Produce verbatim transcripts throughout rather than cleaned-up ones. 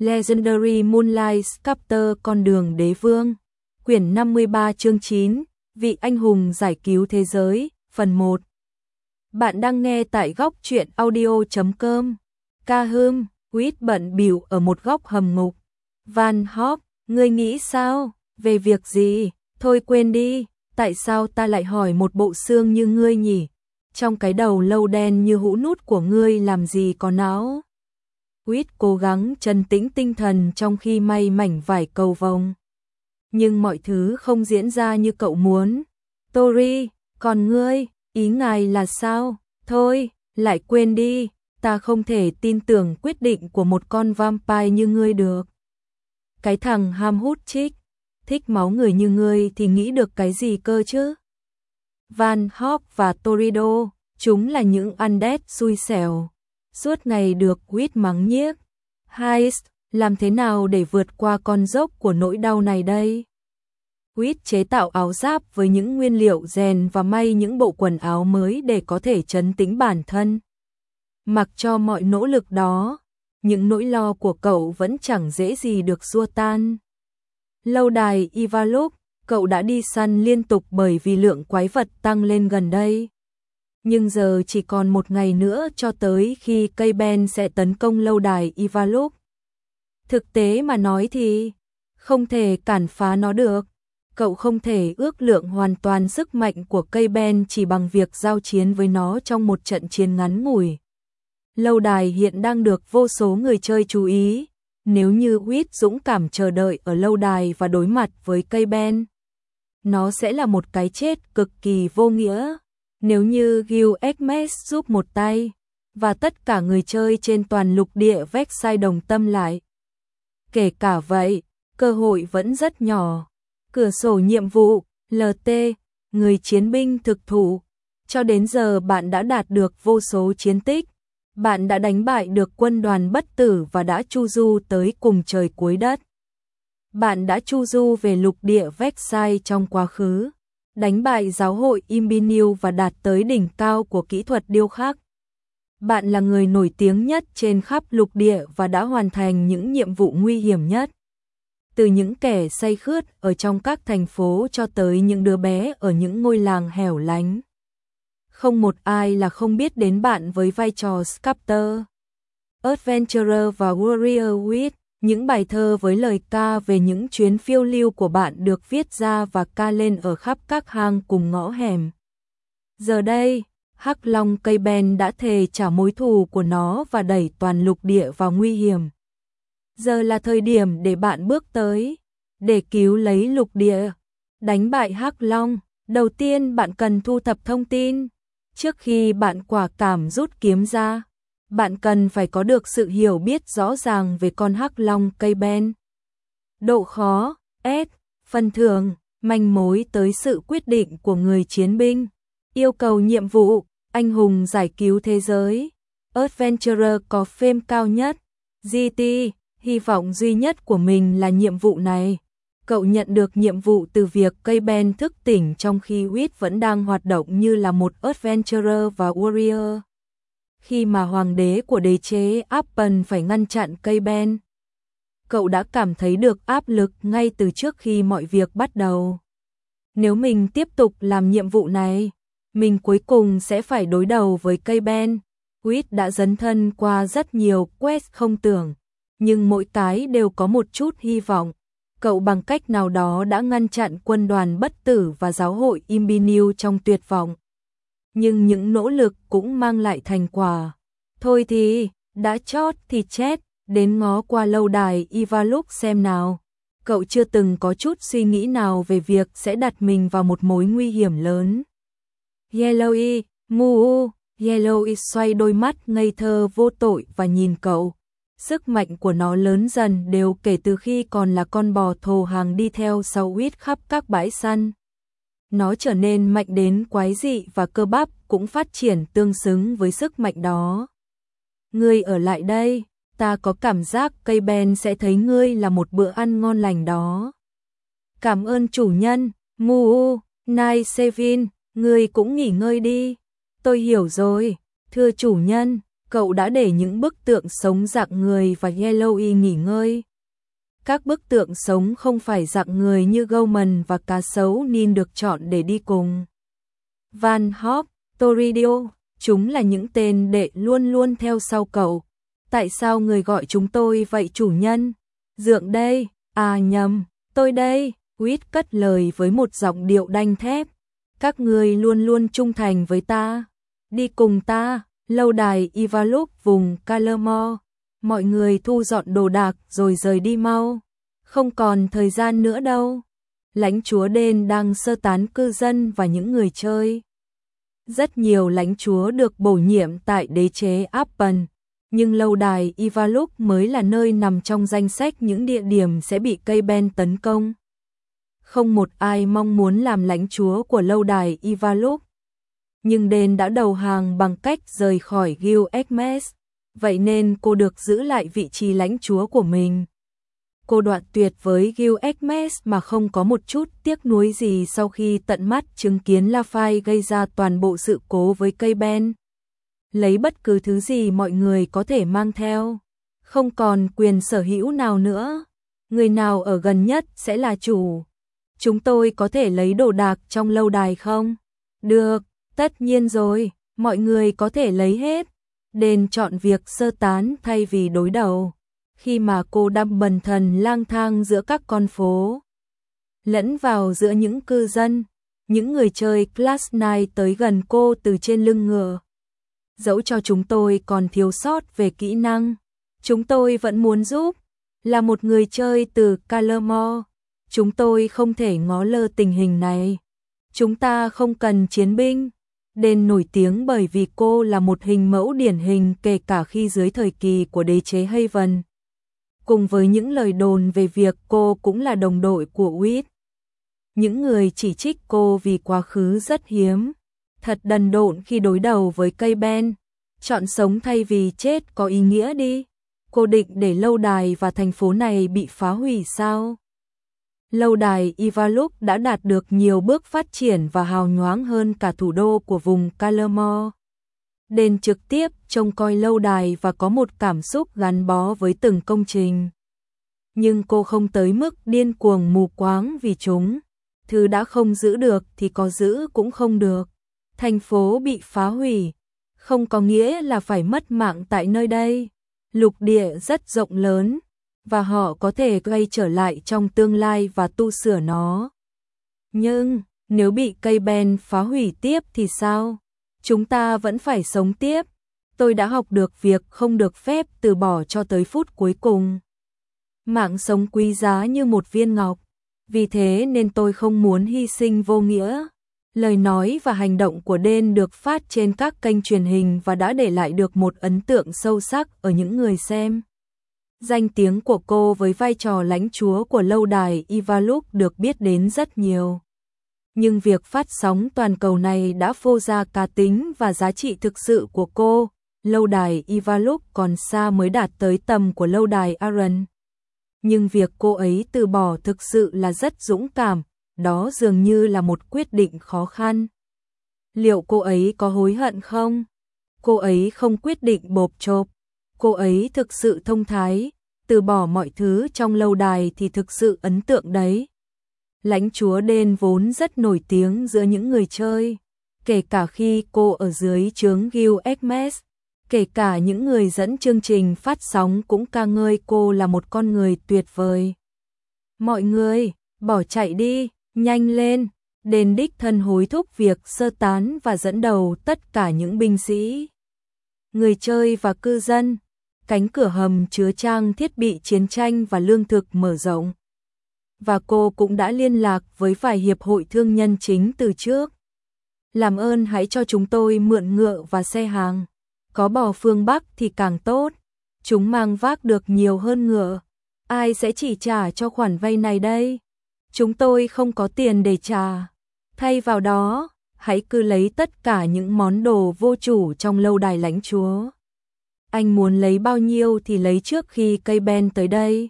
Legendary Moonlight Sculptor Con đường đế vương. Quyển năm mươi ba chương chín, Vị anh hùng giải cứu thế giới, phần một. Bạn đang nghe tại góc truyện audio chấm com. Ca hương, Quýt bận bịu ở một góc hầm ngục. Van Hop, ngươi nghĩ sao? Về việc gì? Thôi quên đi, tại sao ta lại hỏi một bộ xương như ngươi nhỉ? Trong cái đầu lâu đen như hũ nút của ngươi làm gì có não? Quýt cố gắng trấn tĩnh tinh thần trong khi may mảnh vải cầu vồng. Nhưng mọi thứ không diễn ra như cậu muốn. Tori, còn ngươi, ý ngài là sao? Thôi, lại quên đi, ta không thể tin tưởng quyết định của một con vampire như ngươi được. Cái thằng ham hút chích, thích máu người như ngươi thì nghĩ được cái gì cơ chứ? Van Hop và Torido, chúng là những undead xui xẻo. Suốt ngày được Quýt mắng nhiếc. Heist, làm thế nào để vượt qua con dốc của nỗi đau này đây? Quýt chế tạo áo giáp với những nguyên liệu rèn và may những bộ quần áo mới để có thể trấn tĩnh bản thân. Mặc cho mọi nỗ lực đó, những nỗi lo của cậu vẫn chẳng dễ gì được xua tan. Lâu đài Ivalok, cậu đã đi săn liên tục bởi vì lượng quái vật tăng lên gần đây. Nhưng giờ chỉ còn một ngày nữa cho tới khi cây Ben sẽ tấn công lâu đài Ivalok. Thực tế mà nói thì không thể cản phá nó được. Cậu không thể ước lượng hoàn toàn sức mạnh của cây Ben chỉ bằng việc giao chiến với nó trong một trận chiến ngắn ngủi. Lâu đài hiện đang được vô số người chơi chú ý. Nếu như Quýt dũng cảm chờ đợi ở lâu đài và đối mặt với cây Ben, nó sẽ là một cái chết cực kỳ vô nghĩa. Nếu như Gil Egmes giúp một tay, và tất cả người chơi trên toàn lục địa Vexai đồng tâm lại. Kể cả vậy, cơ hội vẫn rất nhỏ. Cửa sổ nhiệm vụ, lờ tê, người chiến binh thực thụ. Cho đến giờ bạn đã đạt được vô số chiến tích. Bạn đã đánh bại được quân đoàn bất tử và đã chu du tới cùng trời cuối đất. Bạn đã chu du về lục địa Vexai trong quá khứ, đánh bại giáo hội Imbiniu và đạt tới đỉnh cao của kỹ thuật điêu khắc. Bạn là người nổi tiếng nhất trên khắp lục địa và đã hoàn thành những nhiệm vụ nguy hiểm nhất. Từ những kẻ say khướt ở trong các thành phố cho tới những đứa bé ở những ngôi làng hẻo lánh. Không một ai là không biết đến bạn với vai trò Sculptor, Adventurer và Warrior Quýt. Những bài thơ với lời ca về những chuyến phiêu lưu của bạn được viết ra và ca lên ở khắp các hang cùng ngõ hẻm. Giờ đây, Hắc Long cây Ben đã thề trả mối thù của nó và đẩy toàn lục địa vào nguy hiểm. Giờ là thời điểm để bạn bước tới, để cứu lấy lục địa, đánh bại Hắc Long. Đầu tiên bạn cần thu thập thông tin. Trước khi bạn quả cảm rút kiếm ra, bạn cần phải có được sự hiểu biết rõ ràng về con Hắc Long cây Ben. Độ khó, S, phần thưởng, manh mối tới sự quyết định của người chiến binh. Yêu cầu nhiệm vụ, anh hùng giải cứu thế giới. Adventurer có fame cao nhất. giê tê, hy vọng duy nhất của mình là nhiệm vụ này. Cậu nhận được nhiệm vụ từ việc cây Ben thức tỉnh trong khi Quýt vẫn đang hoạt động như là một Adventurer và Warrior. Khi mà hoàng đế của đế chế Appen phải ngăn chặn cây Ben, cậu đã cảm thấy được áp lực ngay từ trước khi mọi việc bắt đầu. Nếu mình tiếp tục làm nhiệm vụ này, mình cuối cùng sẽ phải đối đầu với cây Ben. Quýt đã dấn thân qua rất nhiều quest không tưởng, nhưng mỗi cái đều có một chút hy vọng. Cậu bằng cách nào đó đã ngăn chặn quân đoàn bất tử và giáo hội Imbiniu trong tuyệt vọng. Nhưng những nỗ lực cũng mang lại thành quả. Thôi thì, đã chót thì chết, đến ngó qua lâu đài Ivalok xem nào. Cậu chưa từng có chút suy nghĩ nào về việc sẽ đặt mình vào một mối nguy hiểm lớn. Yellowy, mu, Yellowy xoay đôi mắt ngây thơ vô tội và nhìn cậu. Sức mạnh của nó lớn dần đều kể từ khi còn là con bò thồ hàng đi theo sau Quýt khắp các bãi săn. Nó trở nên mạnh đến quái dị và cơ bắp cũng phát triển tương xứng với sức mạnh đó. Ngươi ở lại đây, ta có cảm giác cây Ben sẽ thấy ngươi là một bữa ăn ngon lành đó. Cảm ơn chủ nhân, Mu, Nai Sevin, ngươi cũng nghỉ ngơi đi. Tôi hiểu rồi, thưa chủ nhân, cậu đã để những bức tượng sống dạng người và Yellowy nghỉ ngơi. Các bức tượng sống không phải dạng người như Gorman và cá sấu Nin được chọn để đi cùng. Van Hop, Torridio, chúng là những tên đệ luôn luôn theo sau cậu. Tại sao người gọi chúng tôi vậy chủ nhân? Dượng đây, à nhầm, tôi đây, Whit cất lời với một giọng điệu đanh thép. Các người luôn luôn trung thành với ta. Đi cùng ta, lâu đài Ivaluk vùng Calermore. Mọi người thu dọn đồ đạc rồi rời đi mau. Không còn thời gian nữa đâu. Lãnh chúa Đen đang sơ tán cư dân và những người chơi. Rất nhiều lãnh chúa được bổ nhiệm tại đế chế Appen, nhưng lâu đài Ivaluk mới là nơi nằm trong danh sách những địa điểm sẽ bị cây ben tấn công. Không một ai mong muốn làm lãnh chúa của lâu đài Ivaluk. Nhưng Đen đã đầu hàng bằng cách rời khỏi Gil-Eckmes, vậy nên cô được giữ lại vị trí lãnh chúa của mình. Cô đoạn tuyệt với Gil-Eckmes mà không có một chút tiếc nuối gì sau khi tận mắt chứng kiến Lafay gây ra toàn bộ sự cố với cây ben. Lấy bất cứ thứ gì mọi người có thể mang theo, không còn quyền sở hữu nào nữa. Người nào ở gần nhất sẽ là chủ. Chúng tôi có thể lấy đồ đạc trong lâu đài không? Được, tất nhiên rồi, mọi người có thể lấy hết. Đền chọn việc sơ tán thay vì đối đầu. Khi mà cô đang bần thần lang thang giữa các con phố, lẫn vào giữa những cư dân, những người chơi Class chín tới gần cô từ trên lưng ngựa. Dẫu cho chúng tôi còn thiếu sót về kỹ năng, chúng tôi vẫn muốn giúp. Là một người chơi từ Calermore, chúng tôi không thể ngó lơ tình hình này. Chúng ta không cần chiến binh. Đen nổi tiếng bởi vì cô là một hình mẫu điển hình kể cả khi dưới thời kỳ của đế chế Haven. Cùng với những lời đồn về việc cô cũng là đồng đội của Whit. Những người chỉ trích cô vì quá khứ rất hiếm. Thật đần độn khi đối đầu với cây ben. Chọn sống thay vì chết có ý nghĩa đi. Cô định để lâu đài và thành phố này bị phá hủy sao? Lâu đài Ivaluk đã đạt được nhiều bước phát triển và hào nhoáng hơn cả thủ đô của vùng Calermore. Đền trực tiếp trông coi lâu đài và có một cảm xúc gắn bó với từng công trình. Nhưng cô không tới mức điên cuồng mù quáng vì chúng. Thứ đã không giữ được thì có giữ cũng không được. Thành phố bị phá hủy, không có nghĩa là phải mất mạng tại nơi đây. Lục địa rất rộng lớn, và họ có thể quay trở lại trong tương lai và tu sửa nó. Nhưng, nếu bị cây ben phá hủy tiếp thì sao? Chúng ta vẫn phải sống tiếp. Tôi đã học được việc không được phép từ bỏ cho tới phút cuối cùng. Mạng sống quý giá như một viên ngọc, vì thế nên tôi không muốn hy sinh vô nghĩa. Lời nói và hành động của Đen được phát trên các kênh truyền hình và đã để lại được một ấn tượng sâu sắc ở những người xem. Danh tiếng của cô với vai trò lãnh chúa của lâu đài Ivaluk được biết đến rất nhiều. Nhưng việc phát sóng toàn cầu này đã phô ra cá tính và giá trị thực sự của cô. Lâu đài Ivaluk còn xa mới đạt tới tầm của lâu đài Aran. Nhưng việc cô ấy từ bỏ thực sự là rất dũng cảm, đó dường như là một quyết định khó khăn. Liệu cô ấy có hối hận không? Cô ấy không quyết định bộp chộp. Cô ấy thực sự thông thái, từ bỏ mọi thứ trong lâu đài thì thực sự ấn tượng đấy. Lãnh chúa Đen vốn rất nổi tiếng giữa những người chơi, kể cả khi cô ở dưới trướng Gil-Eckmes, kể cả những người dẫn chương trình phát sóng cũng ca ngợi cô là một con người tuyệt vời. Mọi người, bỏ chạy đi, nhanh lên. Đen đích thân hối thúc việc sơ tán và dẫn đầu tất cả những binh sĩ, người chơi và cư dân. Cánh cửa hầm chứa trang thiết bị chiến tranh và lương thực mở rộng. Và cô cũng đã liên lạc với vài hiệp hội thương nhân chính từ trước. Làm ơn hãy cho chúng tôi mượn ngựa và xe hàng. Có bò phương Bắc thì càng tốt. Chúng mang vác được nhiều hơn ngựa. Ai sẽ chỉ trả cho khoản vay này đây? Chúng tôi không có tiền để trả. Thay vào đó, hãy cứ lấy tất cả những món đồ vô chủ trong lâu đài lãnh chúa. Anh muốn lấy bao nhiêu thì lấy trước khi cây ben tới đây.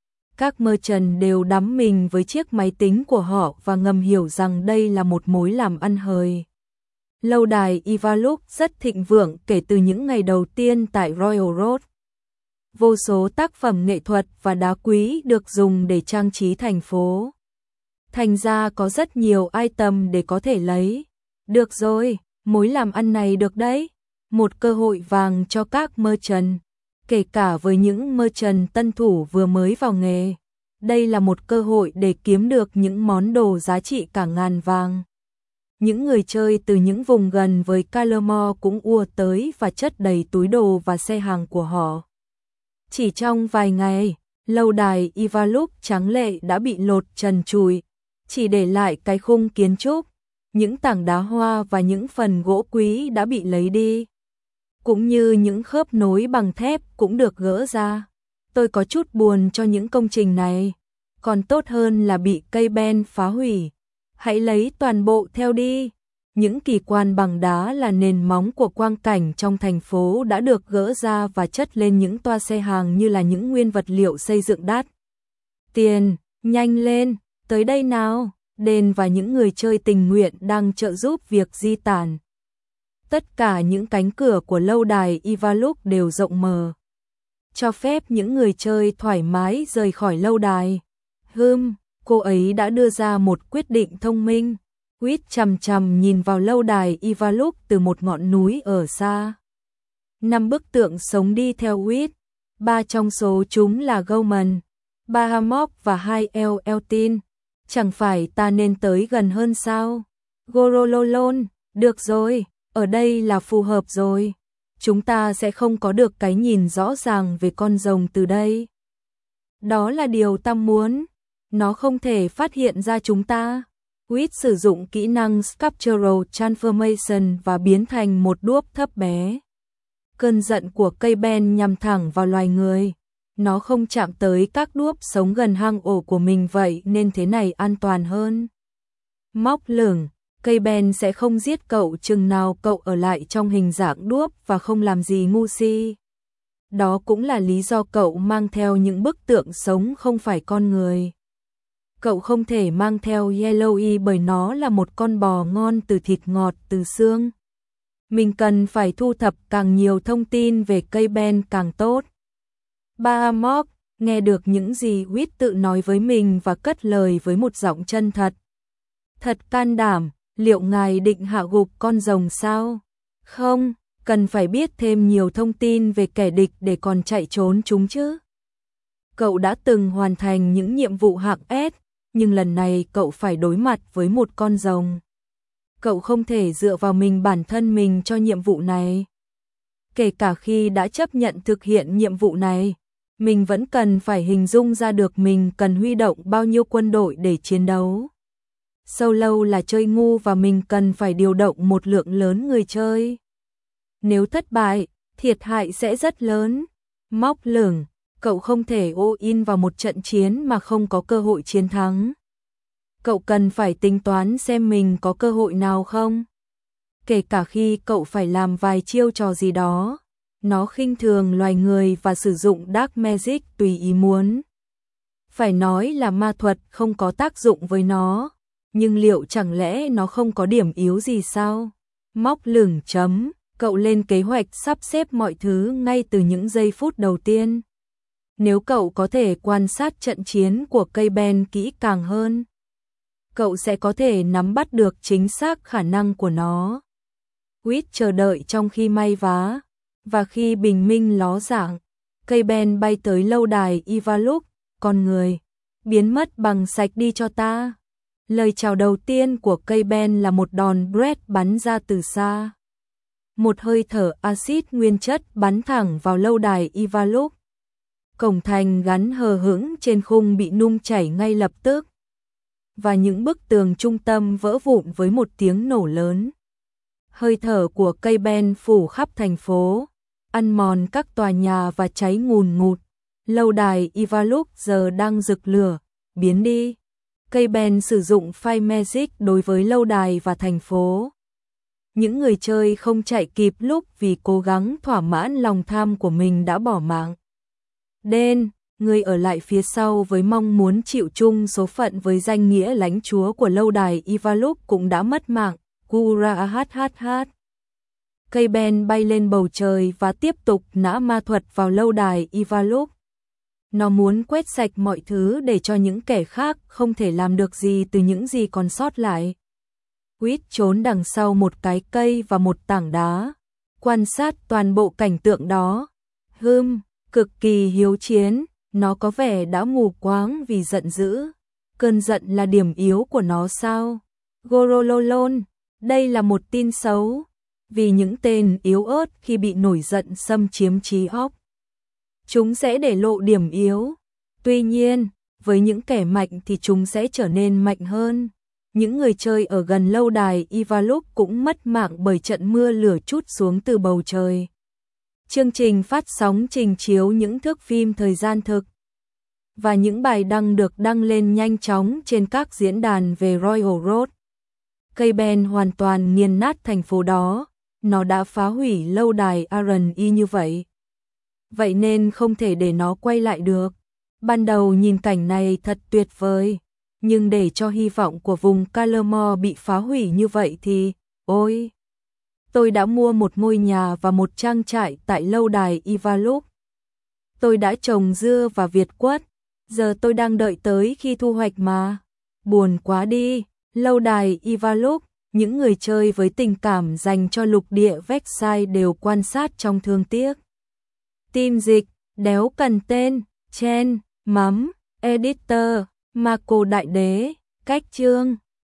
Các merchant đều đắm mình với chiếc máy tính của họ và ngầm hiểu rằng đây là một mối làm ăn hời. Lâu đài Ivaluk rất thịnh vượng kể từ những ngày đầu tiên tại Royal Road. Vô số tác phẩm nghệ thuật và đá quý được dùng để trang trí thành phố. Thành ra có rất nhiều item để có thể lấy. Được rồi, mối làm ăn này được đấy. Một cơ hội vàng cho các merchant, kể cả với những merchant tân thủ vừa mới vào nghề. Đây là một cơ hội để kiếm được những món đồ giá trị cả ngàn vàng. Những người chơi từ những vùng gần với Calamore cũng ùa tới và chất đầy túi đồ và xe hàng của họ. Chỉ trong vài ngày, lâu đài Ivaluk tráng lệ đã bị lột trần trụi, chỉ để lại cái khung kiến trúc, những tảng đá hoa và những phần gỗ quý đã bị lấy đi. Cũng như những khớp nối bằng thép cũng được gỡ ra. Tôi có chút buồn cho những công trình này, còn tốt hơn là bị cây ben phá hủy. Hãy lấy toàn bộ theo đi. Những kỳ quan bằng đá là nền móng của quang cảnh trong thành phố đã được gỡ ra và chất lên những toa xe hàng như là những nguyên vật liệu xây dựng đắt tiền. Nhanh lên, tới đây nào. Đền và những người chơi tình nguyện đang trợ giúp việc di tản. Tất cả những cánh cửa của lâu đài Ivaluk đều rộng mở, cho phép những người chơi thoải mái rời khỏi lâu đài. Hừm, cô ấy đã đưa ra một quyết định thông minh. Quýt chằm chằm nhìn vào lâu đài Ivaluk từ một ngọn núi ở xa. Năm bức tượng sống đi theo Quýt, ba trong số chúng là Goman, Bahamut và hai El Eltin. Chẳng phải ta nên tới gần hơn sao? Gorololon, được rồi, ở đây là phù hợp rồi. Chúng ta sẽ không có được cái nhìn rõ ràng về con rồng từ đây. Đó là điều ta muốn. Nó không thể phát hiện ra chúng ta. Quýt sử dụng kỹ năng Sculptural Transformation và biến thành một đuốc thấp bé. Cơn giận của cây ben nhằm thẳng vào loài người. Nó không chạm tới các đuốc sống gần hang ổ của mình vậy nên thế này an toàn hơn. Móc lửng, cây ben sẽ không giết cậu chừng nào cậu ở lại trong hình dạng đuốc và không làm gì ngu si. Đó cũng là lý do cậu mang theo những bức tượng sống không phải con người. Cậu không thể mang theo Yellowy bởi nó là một con bò ngon từ thịt ngọt từ xương. Mình cần phải thu thập càng nhiều thông tin về cây ben càng tốt. Bahamut nghe được những gì Quýt tự nói với mình và cất lời với một giọng chân thật. Thật can đảm, liệu ngài định hạ gục con rồng sao? Không, cần phải biết thêm nhiều thông tin về kẻ địch để còn chạy trốn chúng chứ. Cậu đã từng hoàn thành những nhiệm vụ hạng S, nhưng lần này cậu phải đối mặt với một con rồng. Cậu không thể dựa vào mình bản thân mình cho nhiệm vụ này. Kể cả khi đã chấp nhận thực hiện nhiệm vụ này, mình vẫn cần phải hình dung ra được mình cần huy động bao nhiêu quân đội để chiến đấu. Solo là chơi ngu và mình cần phải điều động một lượng lớn người chơi. Nếu thất bại, thiệt hại sẽ rất lớn. Móc lửng, cậu không thể all-in vào một trận chiến mà không có cơ hội chiến thắng. Cậu cần phải tính toán xem mình có cơ hội nào không. Kể cả khi cậu phải làm vài chiêu trò gì đó. Nó khinh thường loài người và sử dụng Dark Magic tùy ý muốn. Phải nói là ma thuật không có tác dụng với nó, nhưng liệu chẳng lẽ nó không có điểm yếu gì sao? Móc lửng chấm, cậu lên kế hoạch sắp xếp mọi thứ ngay từ những giây phút đầu tiên. Nếu cậu có thể quan sát trận chiến của cây ben kỹ càng hơn, cậu sẽ có thể nắm bắt được chính xác khả năng của nó. Quýt chờ đợi trong khi may vá. Và khi bình minh ló dạng, cây ben bay tới lâu đài Ivaluk, con người, biến mất bằng sạch đi cho ta. Lời chào đầu tiên của cây ben là một đòn breath bắn ra từ xa. Một hơi thở axit nguyên chất bắn thẳng vào lâu đài Ivaluk. Cổng thành gắn hờ hững trên khung bị nung chảy ngay lập tức. Và những bức tường trung tâm vỡ vụn với một tiếng nổ lớn. Hơi thở của cây ben phủ khắp thành phố, ăn mòn các tòa nhà và cháy ngùn ngụt. Lâu đài Ivaluk giờ đang rực lửa, biến đi. Cây ben sử dụng Fire Magic đối với lâu đài và thành phố. Những người chơi không chạy kịp lúc vì cố gắng thỏa mãn lòng tham của mình đã bỏ mạng. Đen, người ở lại phía sau với mong muốn chịu chung số phận với danh nghĩa lãnh chúa của lâu đài Ivaluk cũng đã mất mạng. Kura hhh. Cây ben bay lên bầu trời và tiếp tục nã ma thuật vào lâu đài Ivaluk. Nó muốn quét sạch mọi thứ để cho những kẻ khác không thể làm được gì từ những gì còn sót lại. Quýt trốn đằng sau một cái cây và một tảng đá, quan sát toàn bộ cảnh tượng đó. Hừm, cực kỳ hiếu chiến, nó có vẻ đã mù quáng vì giận dữ. Cơn giận là điểm yếu của nó sao? Gorololon, đây là một tin xấu, vì những tên yếu ớt khi bị nổi giận xâm chiếm trí óc, chúng sẽ để lộ điểm yếu. Tuy nhiên, với những kẻ mạnh thì chúng sẽ trở nên mạnh hơn. Những người chơi ở gần lâu đài Ivaluk cũng mất mạng bởi trận mưa lửa trút xuống từ bầu trời. Chương trình phát sóng trình chiếu những thước phim thời gian thực và những bài đăng được đăng lên nhanh chóng trên các diễn đàn về Royal Road. Cây ben hoàn toàn nghiền nát thành phố đó, nó đã phá hủy lâu đài Aran y như vậy. Vậy nên không thể để nó quay lại được. Ban đầu nhìn cảnh này thật tuyệt vời, nhưng để cho hy vọng của vùng Calamore bị phá hủy như vậy thì, ôi! Tôi đã mua một ngôi nhà và một trang trại tại lâu đài Ivaluk. Tôi đã trồng dưa và việt quất, giờ tôi đang đợi tới khi thu hoạch mà. Buồn quá đi, lâu đài Ivaluk, những người chơi với tình cảm dành cho lục địa Vexai đều quan sát trong thương tiếc. Team dịch, đéo cần tên, Chen, Mắm, Editor, Marco Đại Đế, cách chương.